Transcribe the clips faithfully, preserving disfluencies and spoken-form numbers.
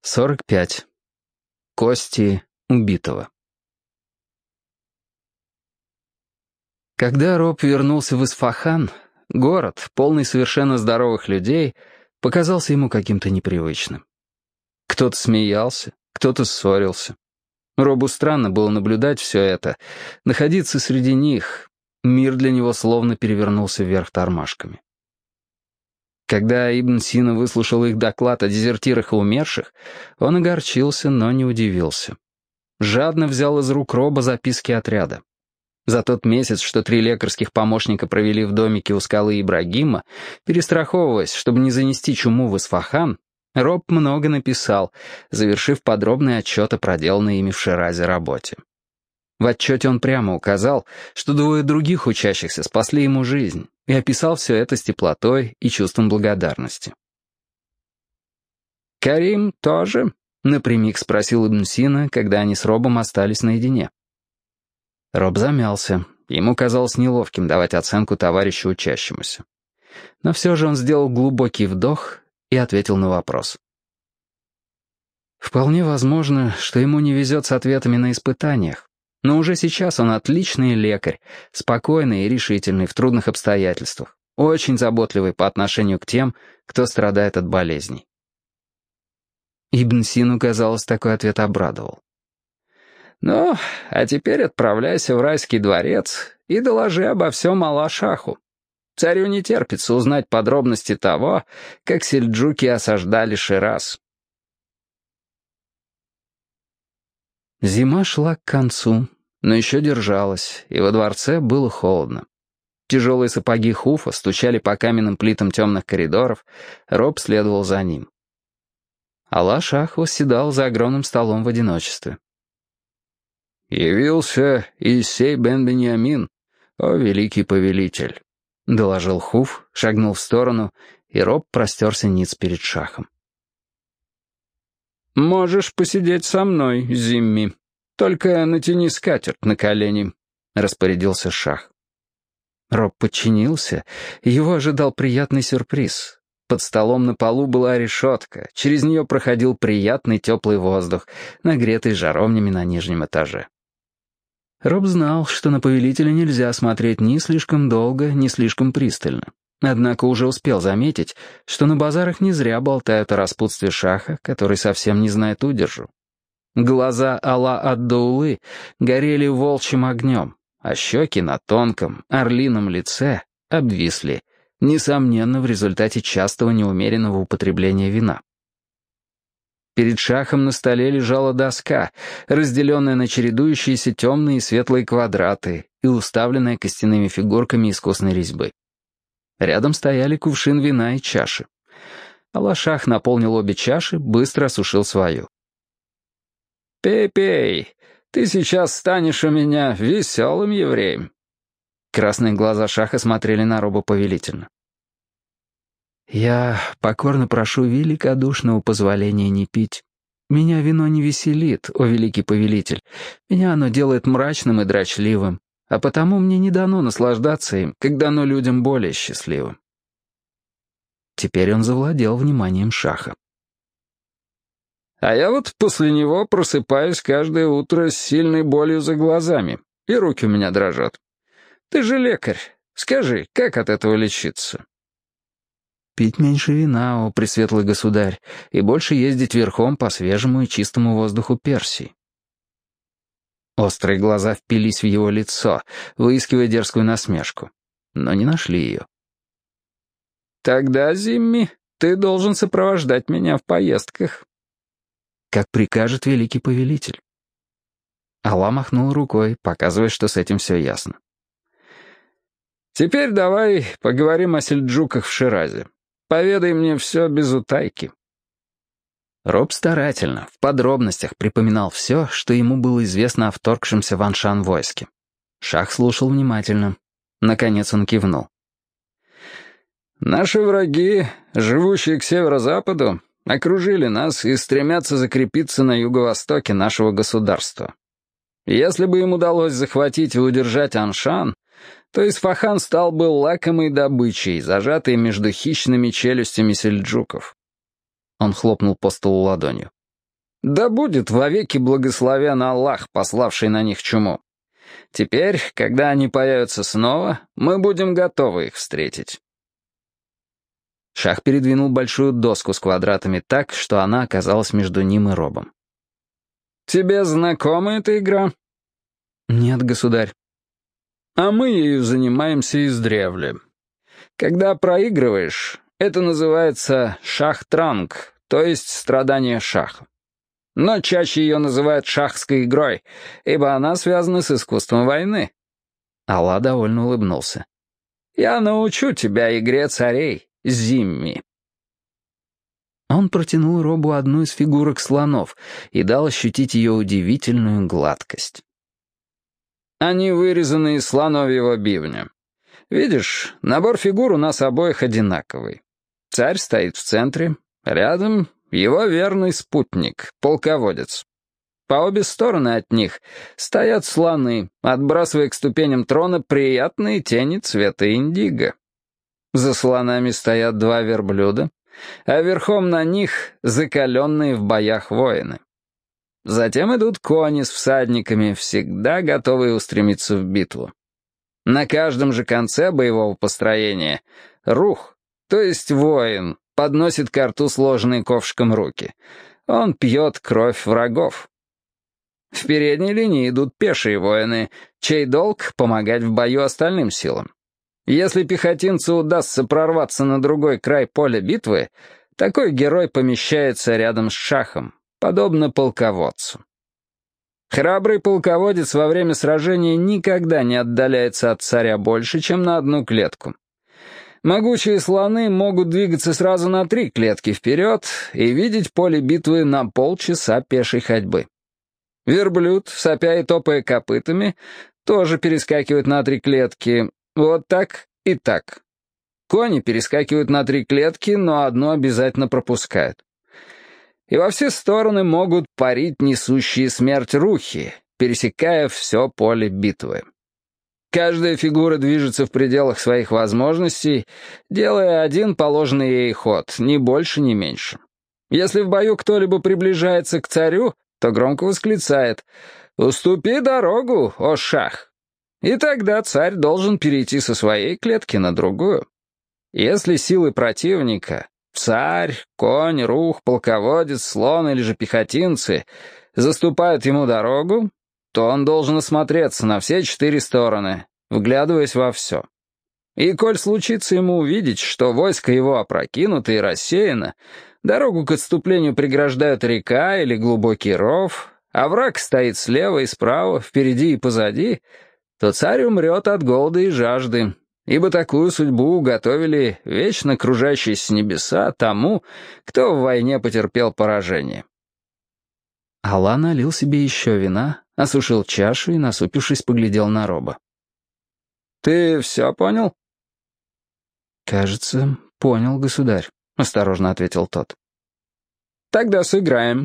сорок пять. Кости убитого. Когда Роб вернулся в Исфахан, город, полный совершенно здоровых людей, показался ему каким-то непривычным. Кто-то смеялся, кто-то ссорился. Робу странно было наблюдать все это, находиться среди них. Мир для него словно перевернулся вверх тормашками. Когда Ибн Сина выслушал их доклад о дезертирах и умерших, он огорчился, но не удивился. Жадно взял из рук Роба записки отряда. За тот месяц, что три лекарских помощника провели в домике у скалы Ибрагима, перестраховываясь, чтобы не занести чуму в Исфахан, Роб много написал, завершив подробный отчет о проделанной ими в Ширазе работе. В отчете он прямо указал, что двое других учащихся спасли ему жизнь, и описал все это с теплотой и чувством благодарности. «Карим тоже?» — напрямик спросил Ибн Сина, когда они с Робом остались наедине. Роб замялся. Ему казалось неловким давать оценку товарищу учащемуся. Но все же он сделал глубокий вдох и ответил на вопрос. «Вполне возможно, что ему не везет с ответами на испытаниях. Но уже сейчас он отличный лекарь, спокойный и решительный в трудных обстоятельствах, очень заботливый по отношению к тем, кто страдает от болезней». Ибн Сину, казалось, такой ответ обрадовал. «Ну, а теперь отправляйся в райский дворец и доложи обо всем Алла-Шаху. Царю не терпится узнать подробности того, как сельджуки осаждали Шираз». Зима шла к концу, но еще держалась, и во дворце было холодно. Тяжелые сапоги Хуфа стучали по каменным плитам темных коридоров, Роб следовал за ним. Алла-Шах восседал за огромным столом в одиночестве. «Явился Иссей бен Беньямин, о великий повелитель», — доложил Хуф, шагнул в сторону, и Роб простерся ниц перед Шахом. «Можешь посидеть со мной, Зимми. Только натяни скатерть на колени», — распорядился Шах. Роб подчинился, его ожидал приятный сюрприз. Под столом на полу была решетка, через нее проходил приятный теплый воздух, нагретый жаровнями на нижнем этаже. Роб знал, что на повелителя нельзя смотреть ни слишком долго, ни слишком пристально. Однако уже успел заметить, что на базарах не зря болтают о распутстве Шаха, который совсем не знает удержу. Глаза Алла ад-Даулы горели волчьим огнем, а щеки на тонком, орлином лице обвисли, несомненно, в результате частого неумеренного употребления вина. Перед Шахом на столе лежала доска, разделенная на чередующиеся темные и светлые квадраты и уставленная костяными фигурками искусной резьбы. Рядом стояли кувшин вина и чаши. Алла-Шах наполнил обе чаши, быстро осушил свою. «Пей, пей, ты сейчас станешь у меня веселым евреем». Красные глаза Шаха смотрели на Роба повелительно. «Я покорно прошу великодушного позволения не пить. Меня вино не веселит, о великий повелитель. Меня оно делает мрачным и дрочливым. А потому мне не дано наслаждаться им, как дано людям более счастливым». Теперь он завладел вниманием Шаха. «А я вот после него просыпаюсь каждое утро с сильной болью за глазами, и руки у меня дрожат. Ты же лекарь, скажи, как от этого лечиться?» «Пить меньше вина, о пресветлый государь, и больше ездить верхом по свежему и чистому воздуху Персии». Острые глаза впились в его лицо, выискивая дерзкую насмешку, но не нашли ее. «Тогда, Зимми, ты должен сопровождать меня в поездках». «Как прикажет великий повелитель». Алла махнул рукой, показывая, что с этим все ясно. «Теперь давай поговорим о сельджуках в Ширазе. Поведай мне все без утайки». Роб старательно, в подробностях припоминал все, что ему было известно о вторгшемся в Аншан войске. Шах слушал внимательно. Наконец он кивнул. «Наши враги, живущие к северо-западу, окружили нас и стремятся закрепиться на юго-востоке нашего государства. Если бы им удалось захватить и удержать Аншан, то Исфахан стал бы лакомой добычей, зажатой между хищными челюстями сельджуков». Он хлопнул по столу ладонью. Да будет вовеки благословен Аллах, пославший на них чуму. Теперь, когда они появятся снова, мы будем готовы их встретить». Шах передвинул большую доску с квадратами так, что она оказалась между ним и Робом. «Тебе знакома эта игра?» «Нет, государь». «А мы ею занимаемся издревле. Когда проигрываешь, это называется шах-транг, то есть страдание шаха. Но чаще ее называют шахской игрой, ибо она связана с искусством войны». Алла довольно улыбнулся. «Я научу тебя игре царей, Зимми». Он протянул Робу одну из фигурок слонов и дал ощутить ее удивительную гладкость. «Они вырезаны из слоновьего бивня. Видишь, набор фигур у нас обоих одинаковый. Царь стоит в центре, рядом его верный спутник, полководец. По обе стороны от них стоят слоны, отбрасывая к ступеням трона приятные тени цвета индиго. За слонами стоят два верблюда, а верхом на них закаленные в боях воины. Затем идут кони с всадниками, всегда готовые устремиться в битву. На каждом же конце боевого построения рух, то есть воин, подносит ко рту сложенные ковшиком руки. Он пьет кровь врагов. В передней линии идут пешие воины, чей долг — помогать в бою остальным силам. Если пехотинцу удастся прорваться на другой край поля битвы, такой герой помещается рядом с шахом, подобно полководцу. Храбрый полководец во время сражения никогда не отдаляется от царя больше, чем на одну клетку. Могучие слоны могут двигаться сразу на три клетки вперед и видеть поле битвы на полчаса пешей ходьбы. Верблюд, сопя и топая копытами, тоже перескакивает на три клетки. Вот так и так. Кони перескакивают на три клетки, но одну обязательно пропускают. И во все стороны могут парить несущие смерть рухи, пересекая все поле битвы. Каждая фигура движется в пределах своих возможностей, делая один положенный ей ход, ни больше, ни меньше. Если в бою кто-либо приближается к царю, то громко восклицает «Уступи дорогу, о шах!» И тогда царь должен перейти со своей клетки на другую. Если силы противника — царь, конь, рух, полководец, слон или же пехотинцы — заступают ему дорогу, то он должен осмотреться на все четыре стороны, вглядываясь во все. И коль случится ему увидеть, что войско его опрокинуто и рассеяно, дорогу к отступлению преграждают река или глубокий ров, а враг стоит слева и справа, впереди и позади, то царь умрет от голода и жажды, ибо такую судьбу уготовили вечно кружащиеся небеса тому, кто в войне потерпел поражение. Алла налил себе еще вина, осушил чашу и, насупившись, поглядел на Роба. «Ты все понял?» «Кажется, понял, государь», — осторожно ответил тот. «Тогда сыграем».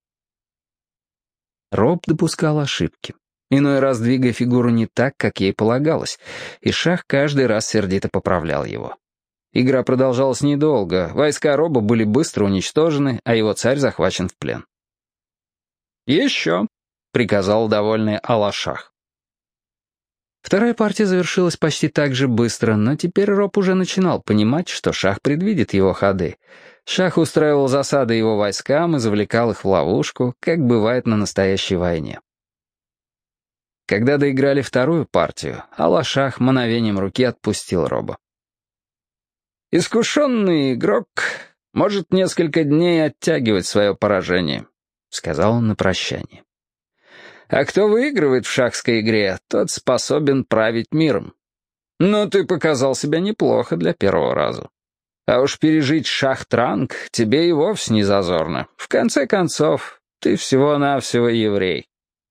Роб допускал ошибки, иной раз двигая фигуру не так, как ей полагалось, и шах каждый раз сердито поправлял его. Игра продолжалась недолго, войска Роба были быстро уничтожены, а его царь захвачен в плен. «Еще», — приказал довольный Алла-шах. Вторая партия завершилась почти так же быстро, но теперь Роб уже начинал понимать, что шах предвидит его ходы. Шах устраивал засады его войскам и завлекал их в ловушку, как бывает на настоящей войне. Когда доиграли вторую партию, Алла-шах мановением руки отпустил Роба. «Искушенный игрок может несколько дней оттягивать свое поражение», — сказал он на прощание. «А кто выигрывает в шахской игре, тот способен править миром. Но ты показал себя неплохо для первого раза. А уж пережить шах-транг тебе и вовсе не зазорно. В конце концов, ты всего-навсего еврей».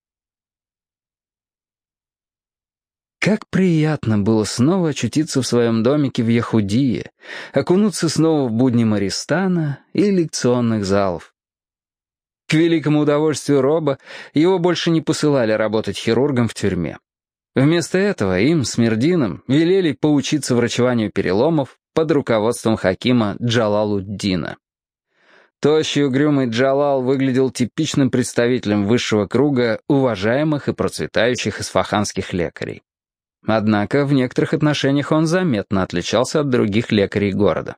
Как приятно было снова очутиться в своем домике в Яхудие, окунуться снова в будни Мористана и лекционных залов. К великому удовольствию Роба его больше не посылали работать хирургом в тюрьме. Вместо этого им с Мирдином велели поучиться врачеванию переломов под руководством хакима Джалалуддина. Тощий угрюмый Джалал выглядел типичным представителем высшего круга уважаемых и процветающих исфаханских лекарей. Однако в некоторых отношениях он заметно отличался от других лекарей города.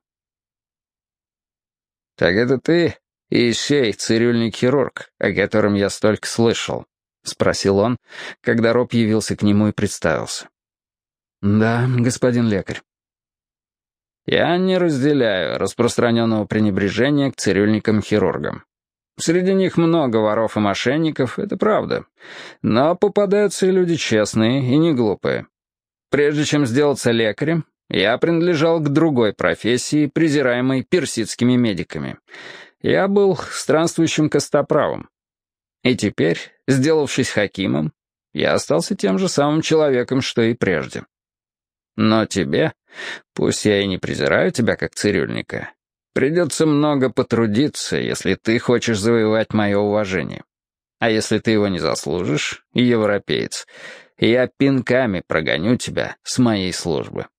«Так это ты, Исей, цирюльник хирург, о котором я столько слышал?» — спросил он, когда Роб явился к нему и представился. «Да, господин лекарь». «Я не разделяю распространенного пренебрежения к цирюльникам-хирургам. Среди них много воров и мошенников, это правда. Но попадаются и люди честные и не глупые. Прежде чем сделаться лекарем, я принадлежал к другой профессии, презираемой персидскими медиками. Я был странствующим костоправом. И теперь, сделавшись хакимом, я остался тем же самым человеком, что и прежде. Но тебе, пусть я и не презираю тебя как цирюльника, придется много потрудиться, если ты хочешь завоевать мое уважение. А если ты его не заслужишь, европеец, я пинками прогоню тебя с моей службы».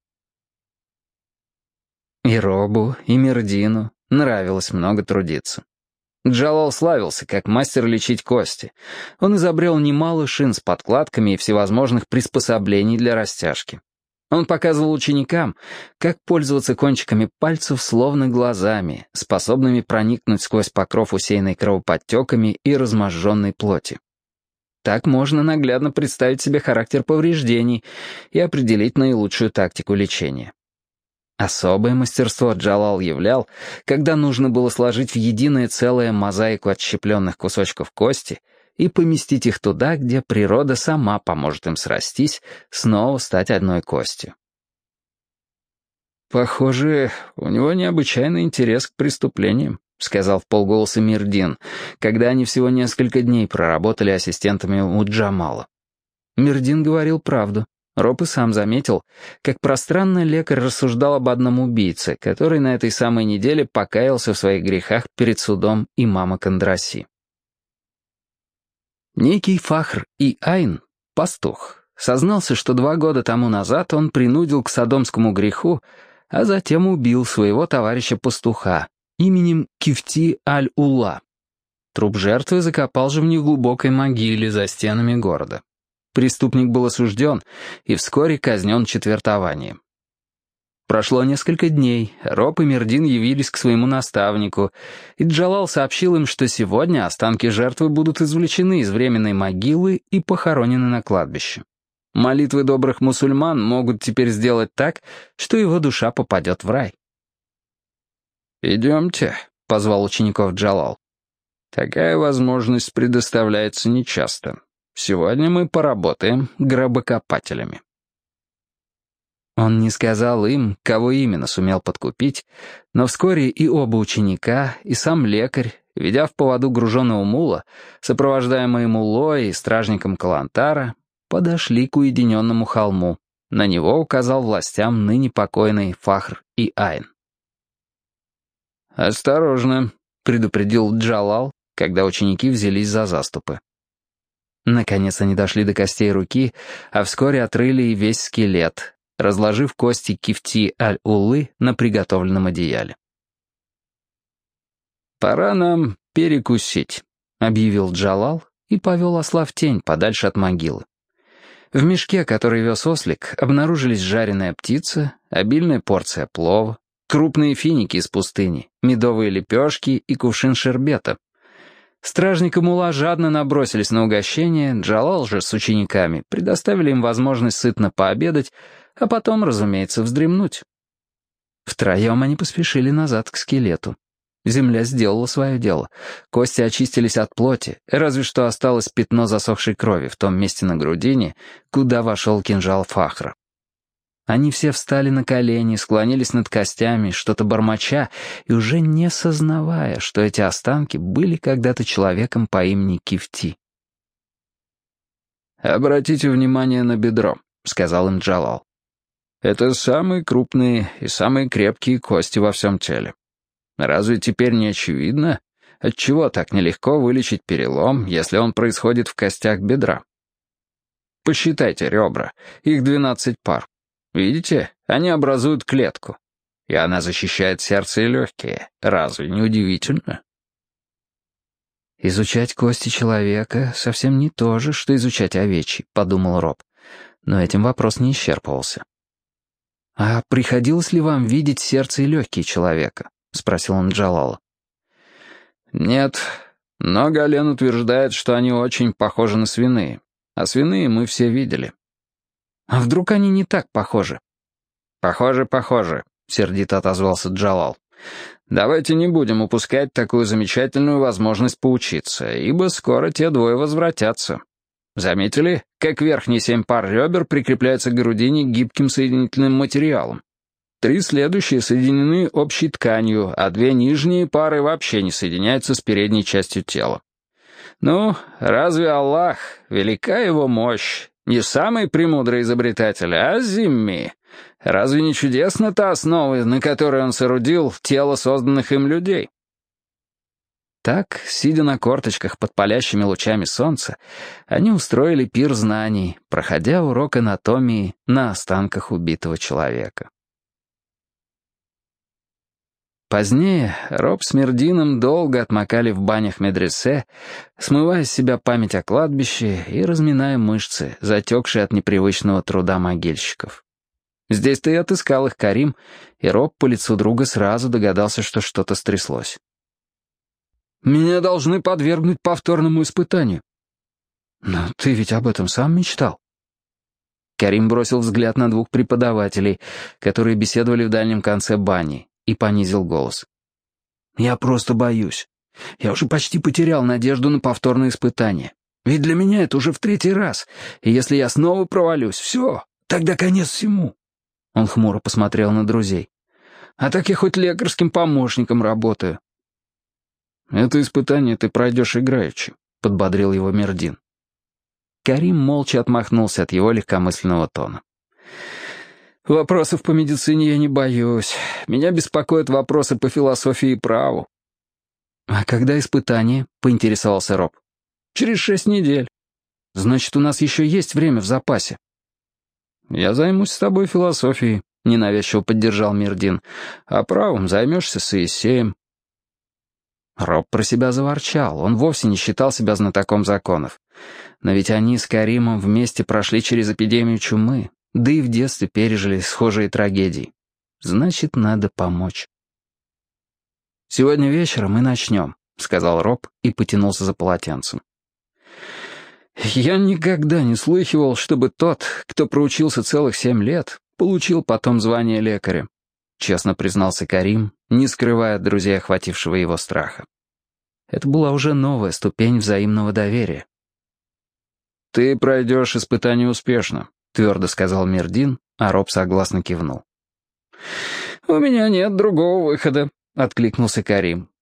И Робу, и Мирдину нравилось много трудиться. Джалал славился как мастер лечить кости. Он изобрел немало шин с подкладками и всевозможных приспособлений для растяжки. Он показывал ученикам, как пользоваться кончиками пальцев словно глазами, способными проникнуть сквозь покров, усеянный кровоподтеками и разможженной плоти. Так можно наглядно представить себе характер повреждений и определить наилучшую тактику лечения. Особое мастерство Джалал являл, когда нужно было сложить в единое целое мозаику отщепленных кусочков кости и поместить их туда, где природа сама поможет им срастись, снова стать одной костью. «Похоже, у него необычайный интерес к преступлениям», — сказал вполголоса Мирдин, когда они всего несколько дней проработали ассистентами у Джамала. Мирдин говорил правду. Роб и сам заметил, как пространно лекарь рассуждал об одном убийце, который на этой самой неделе покаялся в своих грехах перед судом имама Кондраси. Некий Фахр и Айн, пастух, сознался, что два года тому назад он принудил к содомскому греху, а затем убил своего товарища-пастуха именем Кифти аль-Улла. Труп жертвы закопал же в неглубокой могиле за стенами города. Преступник был осужден и вскоре казнен четвертованием. Прошло несколько дней, Роб и Мирдин явились к своему наставнику, и Джалал сообщил им, что сегодня останки жертвы будут извлечены из временной могилы и похоронены на кладбище. Молитвы добрых мусульман могут теперь сделать так, что его душа попадет в рай. «Идемте», — позвал учеников Джалал. «Такая возможность предоставляется нечасто. Сегодня мы поработаем гробокопателями». Он не сказал им, кого именно сумел подкупить, но вскоре и оба ученика, и сам лекарь, ведя в поводу груженого мула, сопровождаемые мулой и стражником Калантара, подошли к уединенному холму. На него указал властям ныне покойный Фахр и Айн. «Осторожно», — предупредил Джалал, когда ученики взялись за заступы. Наконец они дошли до костей руки, а вскоре отрыли и весь скелет, разложив кости Кифти аль-Уллы на приготовленном одеяле. «Пора нам перекусить», — объявил Джалал и повел осла в тень подальше от могилы. В мешке, который вез ослик, обнаружились жареная птица, обильная порция плова, крупные финики из пустыни, медовые лепешки и кувшин шербета. Стражник и мула жадно набросились на угощение, Джалал же с учениками предоставили им возможность сытно пообедать, а потом, разумеется, вздремнуть. Втроем они поспешили назад к скелету. Земля сделала свое дело. Кости очистились от плоти, разве что осталось пятно засохшей крови в том месте на грудине, куда вошел кинжал Фахра. Они все встали на колени, склонились над костями, что-то бормоча, и уже не сознавая, что эти останки были когда-то человеком по имени Кифти. «Обратите внимание на бедро», — сказал им Джалал. «Это самые крупные и самые крепкие кости во всем теле. Разве теперь не очевидно, отчего так нелегко вылечить перелом, если он происходит в костях бедра? Посчитайте ребра, их двенадцать пар. Видите, они образуют клетку, и она защищает сердце и легкие. Разве не удивительно?» «Изучать кости человека совсем не то же, что изучать овечьи», — подумал Роб. Но этим вопрос не исчерпывался. «А приходилось ли вам видеть сердце и легкие человека?» — спросил он Джалала. «Нет, но Гален утверждает, что они очень похожи на свиные, а свиные мы все видели». «А вдруг они не так похожи?» «Похоже, похоже», — сердито отозвался Джалал. «Давайте не будем упускать такую замечательную возможность поучиться, ибо скоро те двое возвратятся. Заметили, как верхние семь пар ребер прикрепляются к грудине гибким соединительным материалом? Три следующие соединены общей тканью, а две нижние пары вообще не соединяются с передней частью тела. Ну, разве Аллах, велика его мощь, не самый премудрый изобретатель, а Зимми? Разве не чудесна та основа, на которой он соорудил тело созданных им людей?» Так, сидя на корточках под палящими лучами солнца, они устроили пир знаний, проходя урок анатомии на останках убитого человека. Позднее Роб с Мердином долго отмокали в банях медресе, смывая с себя память о кладбище и разминая мышцы, затекшие от непривычного труда могильщиков. Здесь-то и отыскал их Карим, и Роб по лицу друга сразу догадался, что что-то стряслось. «Меня должны подвергнуть повторному испытанию». «Но ты ведь об этом сам мечтал». Карим бросил взгляд на двух преподавателей, которые беседовали в дальнем конце бани, и понизил голос. «Я просто боюсь. Я уже почти потерял надежду на повторное испытание. Ведь для меня это уже в третий раз, и если я снова провалюсь, все, тогда конец всему». Он хмуро посмотрел на друзей. «А так я хоть лекарским помощником работаю». «Это испытание ты пройдешь играючи», — подбодрил его Мердин. Карим молча отмахнулся от его легкомысленного тона. «Вопросов по медицине я не боюсь. Меня беспокоят вопросы по философии и праву». «А когда испытание?» — поинтересовался Роб. «Через шесть недель. Значит, у нас еще есть время в запасе». «Я займусь с тобой философией», — ненавязчиво поддержал Мердин. «А правом займешься с Иисеем». Роб про себя заворчал, он вовсе не считал себя знатоком законов. Но ведь они с Каримом вместе прошли через эпидемию чумы, да и в детстве пережили схожие трагедии. Значит, надо помочь. «Сегодня вечером мы начнем», — сказал Роб и потянулся за полотенцем. «Я никогда не слыхивал, чтобы тот, кто проучился целых семь лет, получил потом звание лекаря», — честно признался Карим, не скрывая от друзей охватившего его страха. Это была уже новая ступень взаимного доверия. «Ты пройдешь испытание успешно», — твердо сказал Мердин, а Роб согласно кивнул. «У меня нет другого выхода», — откликнулся Карим.